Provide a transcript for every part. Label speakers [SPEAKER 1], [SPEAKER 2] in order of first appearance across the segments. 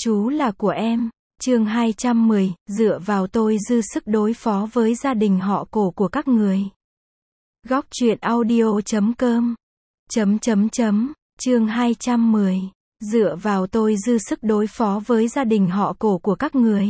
[SPEAKER 1] Chú là của em. Chương 210, dựa vào tôi dư sức đối phó với gia đình họ Cổ của các người. Góc truyện audio.com. Chương 210, dựa vào tôi dư sức đối phó với gia đình họ Cổ của các người.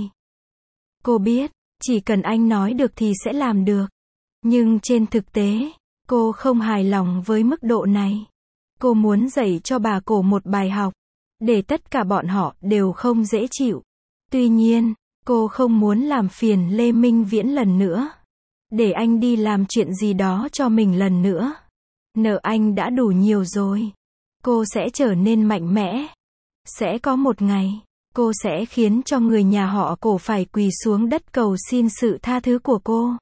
[SPEAKER 1] Cô biết, chỉ cần anh nói được thì sẽ làm được. Nhưng trên thực tế, cô không hài lòng với mức độ này. Cô muốn dạy cho bà Cổ một bài học, để tất cả bọn họ đều không dễ chịu. Tuy nhiên, cô không muốn làm phiền Lê Minh Viễn lần nữa. Để anh đi làm chuyện gì đó cho mình lần nữa. Nợ anh đã đủ nhiều rồi. Cô sẽ trở nên mạnh mẽ. Sẽ có một ngày, cô sẽ khiến cho người nhà họ Cổ phải quỳ xuống đất cầu xin sự tha thứ của cô.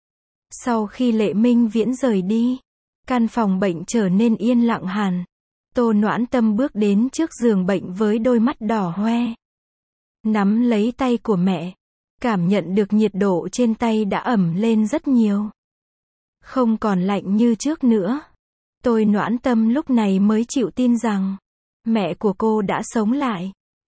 [SPEAKER 1] Sau khi Lê Minh Viễn rời đi, căn phòng bệnh trở nên yên lặng hẳn. Tô Noãn Tâm bước đến trước giường bệnh với đôi mắt đỏ hoe. Nắm lấy tay của mẹ, cảm nhận được nhiệt độ trên tay đã ẩm lên rất nhiều. Không còn lạnh như trước nữa. Tô Noãn Tâm lúc này mới chịu tin rằng mẹ của cô đã sống lại.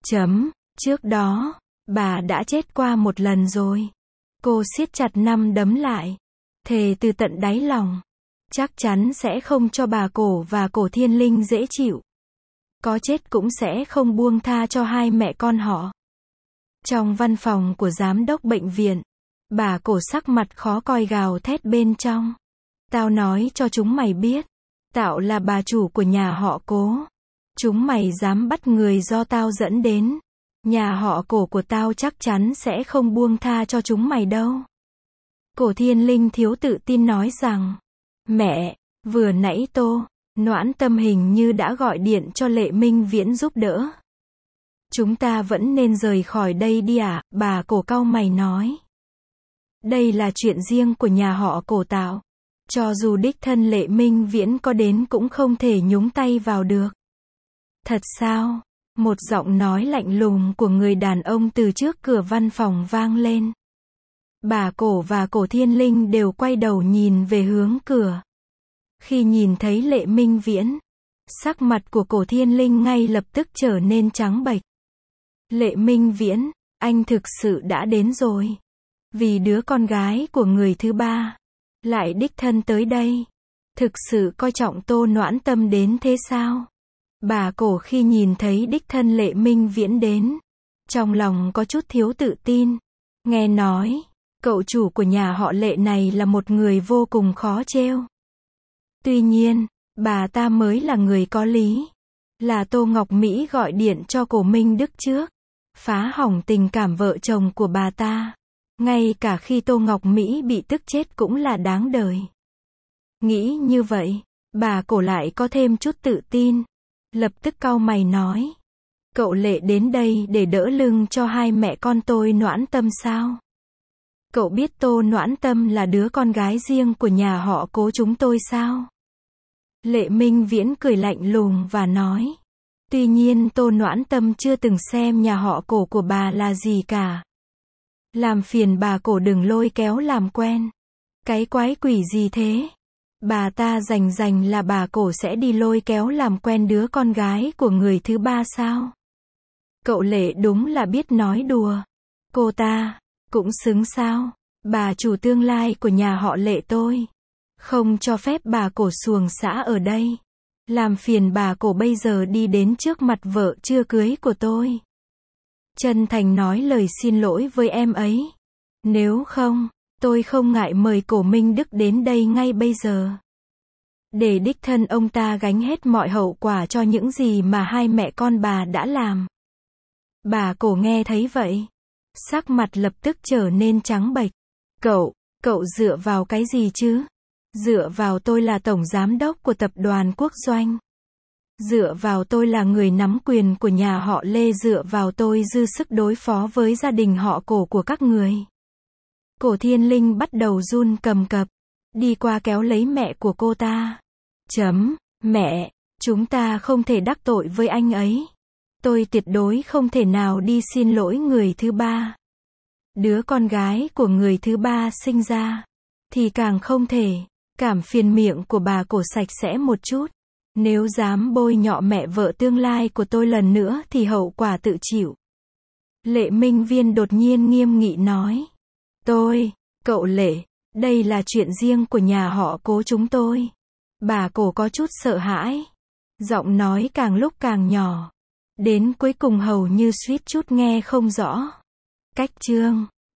[SPEAKER 1] Trước đó, bà đã chết qua một lần rồi. Cô siết chặt nắm đấm lại, thề từ tận đáy lòng, chắc chắn sẽ không cho bà Cổ và Cổ Thiên Linh dễ chịu. Có chết cũng sẽ không buông tha cho hai mẹ con họ. Trong văn phòng của giám đốc bệnh viện, bà Cổ sắc mặt khó coi gào thét bên trong. Tao nói cho chúng mày biết, tao là bà chủ của nhà họ Cố. Chúng mày dám bắt người do tao dẫn đến, nhà họ Cổ của tao chắc chắn sẽ không buông tha cho chúng mày đâu. Cổ Thiên Linh thiếu tự tin nói rằng, mẹ, vừa nãy Tô Noãn Tâm hình như đã gọi điện cho Lê Minh Viễn giúp đỡ. Chúng ta vẫn nên rời khỏi đây đi à, bà Cổ cau mày nói. Đây là chuyện riêng của nhà họ Cổ tạo. Cho dù đích thân Lê Minh Viễn có đến cũng không thể nhúng tay vào được. Thật sao? Một giọng nói lạnh lùng của người đàn ông từ trước cửa văn phòng vang lên. Bà Cổ và Cổ Thiên Linh đều quay đầu nhìn về hướng cửa. Khi nhìn thấy Lê Minh Viễn, sắc mặt của Cổ Thiên Linh ngay lập tức trở nên trắng bệch. Lê Minh Viễn, anh thực sự đã đến rồi. Vì đứa con gái của người thứ ba lại đích thân tới đây. Thực sự coi trọng Tô Noãn Tâm đến thế sao? Bà Cổ khi nhìn thấy đích thân Lê Minh Viễn đến, trong lòng có chút thiếu tự tin. Nghe nói, cậu chủ của nhà họ Lệ này là một người vô cùng khó trêu. Tuy nhiên, bà ta mới là người có lý. Là Tô Ngọc Mỹ gọi điện cho Cổ Minh Đức trước, phá hỏng tình cảm vợ chồng của bà ta. Ngay cả khi Tô Ngọc Mỹ bị tức chết cũng là đáng đời. Nghĩ như vậy, bà Cổ lại có thêm chút tự tin. Lập tức cau mày nói, cậu Lệ đến đây để đỡ lưng cho hai mẹ con tôi Noãn Tâm sao? Cậu biết Tô Noãn Tâm là đứa con gái riêng của nhà họ Cố chúng tôi sao? Lê Minh Viễn cười lạnh lùng và nói, tuy nhiên Tô Noãn Tâm chưa từng xem nhà họ Cổ của bà là gì cả. Làm phiền bà Cổ đừng lôi kéo làm quen. Cái quái quỷ gì thế? Bà ta rành là bà Cổ sẽ đi lôi kéo làm quen đứa con gái của người thứ ba sao? Cậu Lệ đúng là biết nói đùa. Cô ta cũng xứng sao? Bà chủ tương lai của nhà họ Lệ tôi. Không cho phép bà Cổ xuồng xã ở đây. Làm phiền bà Cổ bây giờ đi đến trước mặt vợ chưa cưới của tôi. Chân thành nói lời xin lỗi với em ấy. Nếu không, tôi không ngại mời Cổ Minh Đức đến đây ngay bây giờ. Để đích thân ông ta gánh hết mọi hậu quả cho những gì mà hai mẹ con bà đã làm. Bà Cổ nghe thấy vậy, sắc mặt lập tức trở nên trắng bệch. Cậu dựa vào cái gì chứ? Dựa vào tôi là tổng giám đốc của tập đoàn Quốc Doanh. Dựa vào tôi là người nắm quyền của nhà họ Lê, dựa vào tôi dư sức đối phó với gia đình họ Cổ của các người. Cổ Thiên Linh bắt đầu run cầm cập, đi qua kéo lấy mẹ của cô ta. Mẹ, chúng ta không thể đắc tội với anh ấy. Tôi tuyệt đối không thể nào đi xin lỗi người thứ ba. Đứa con gái của người thứ ba sinh ra, thì càng không thể. Cảm phiền miệng của bà Cổ sạch sẽ một chút. Nếu dám bôi nhọ mẹ vợ tương lai của tôi lần nữa thì hậu quả tự chịu. Lệ Minh Viên đột nhiên nghiêm nghị nói. Cậu Lệ, đây là chuyện riêng của nhà họ Cố chúng tôi. Bà Cố có chút sợ hãi. Giọng nói càng lúc càng nhỏ. Đến cuối cùng hầu như suýt chút nghe không rõ. Cách chương